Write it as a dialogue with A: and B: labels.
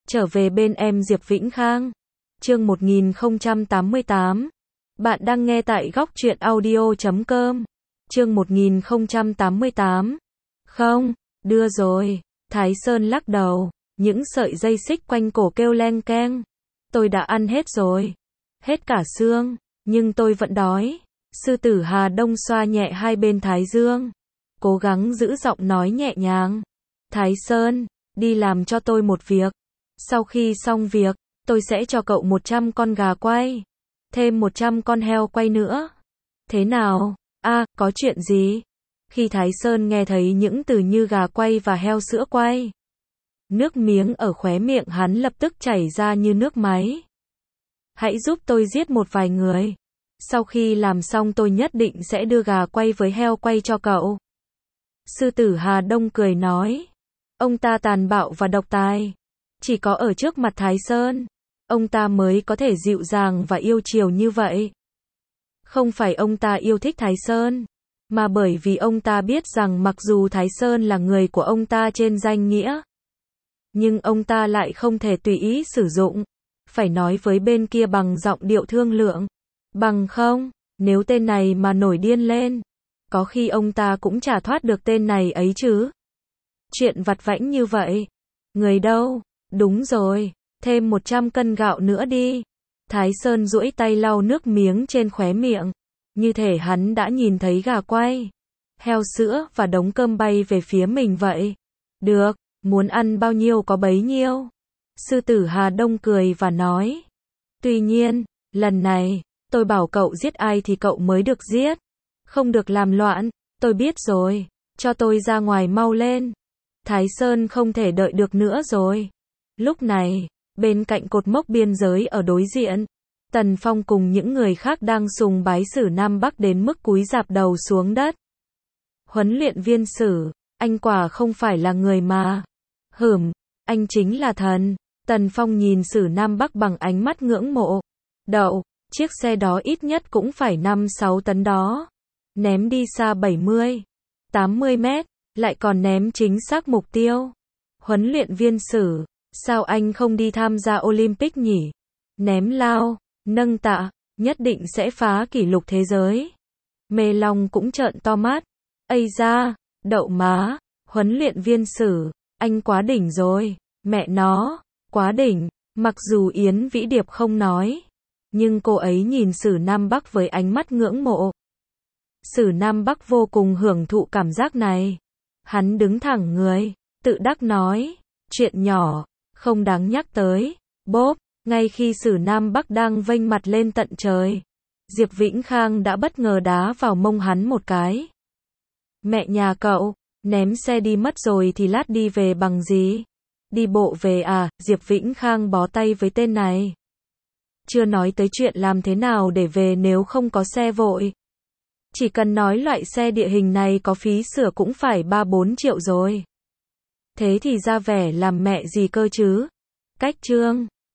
A: Trở về bên em Diệp Vĩnh Khang. Chương 1088. Bạn đang nghe tại góc truyện audio.com. Chương 1088. Không, đưa rồi. Thái Sơn lắc đầu, những sợi dây xích quanh cổ kêu leng keng. Tôi đã ăn hết rồi. Hết cả xương, nhưng tôi vẫn đói. Sư tử Hà Đông xoa nhẹ hai bên thái dương, cố gắng giữ giọng nói nhẹ nhàng. Thái Sơn, đi làm cho tôi một việc. Sau khi xong việc, tôi sẽ cho cậu 100 con gà quay, thêm 100 con heo quay nữa. Thế nào? Có chuyện gì? Khi Thái Sơn nghe thấy những từ như gà quay và heo sữa quay, nước miếng ở khóe miệng hắn lập tức chảy ra như nước máy. Hãy giúp tôi giết một vài người. Sau khi làm xong tôi nhất định sẽ đưa gà quay với heo quay cho cậu. Sư tử Hà Đông cười nói. Ông ta tàn bạo và độc tài. Chỉ có ở trước mặt Thái Sơn, ông ta mới có thể dịu dàng và yêu chiều như vậy. Không phải ông ta yêu thích Thái Sơn, mà bởi vì ông ta biết rằng mặc dù Thái Sơn là người của ông ta trên danh nghĩa, nhưng ông ta lại không thể tùy ý sử dụng. Phải nói với bên kia bằng giọng điệu thương lượng. Bằng không, nếu tên này mà nổi điên lên, có khi ông ta cũng chả thoát được tên này ấy chứ. Chuyện vặt vãnh như vậy. Người đâu? Đúng rồi, thêm 100 cân gạo nữa đi. Thái Sơn duỗi tay lau nước miếng trên khóe miệng. Như thể hắn đã nhìn thấy gà quay, heo sữa và đống cơm bay về phía mình vậy. Được, muốn ăn bao nhiêu có bấy nhiêu. Sư tử Hà Đông cười và nói. Tuy nhiên, lần này, tôi bảo cậu giết ai thì cậu mới được giết. Không được làm loạn. Tôi biết rồi, cho tôi ra ngoài mau lên. Thái Sơn không thể đợi được nữa rồi. Lúc này, bên cạnh cột mốc biên giới ở đối diện, Tần Phong cùng những người khác đang sùng bái Sử Nam Bắc đến mức cúi rạp đầu xuống đất. Huấn luyện viên Sử, anh quả không phải là người mà. Anh chính là thần. Tần Phong nhìn Sử Nam Bắc bằng ánh mắt ngưỡng mộ. Đậu, chiếc xe đó ít nhất cũng phải 5-6 tấn đó. Ném đi xa 70-80 mét, lại còn ném chính xác mục tiêu. Huấn luyện viên Sử, sao anh không đi tham gia Olympic nhỉ? Ném lao, nâng tạ, nhất định sẽ phá kỷ lục thế giới. Mê Long cũng trợn to mắt. Ây da, đậu má, huấn luyện viên Sử, anh quá đỉnh rồi, mẹ nó, quá đỉnh. Mặc dù Yến Vĩ Điệp không nói, nhưng cô ấy nhìn Sử Nam Bắc với ánh mắt ngưỡng mộ. Sử Nam Bắc vô cùng hưởng thụ cảm giác này. Hắn đứng thẳng người, tự đắc nói, chuyện nhỏ, không đáng nhắc tới. Bốp, ngay khi Sử Nam Bắc đang vênh mặt lên tận trời, Diệp Vĩnh Khang đã bất ngờ đá vào mông hắn một cái. Mẹ nhà cậu, ném xe đi mất rồi thì lát đi về bằng gì? Đi bộ về à? Diệp Vĩnh Khang bó tay với tên này. Chưa nói tới chuyện làm thế nào để về nếu không có xe vội. Chỉ cần nói loại xe địa hình này có phí sửa cũng phải 3-4 triệu rồi. Thế thì ra vẻ làm mẹ gì cơ chứ? Cách chương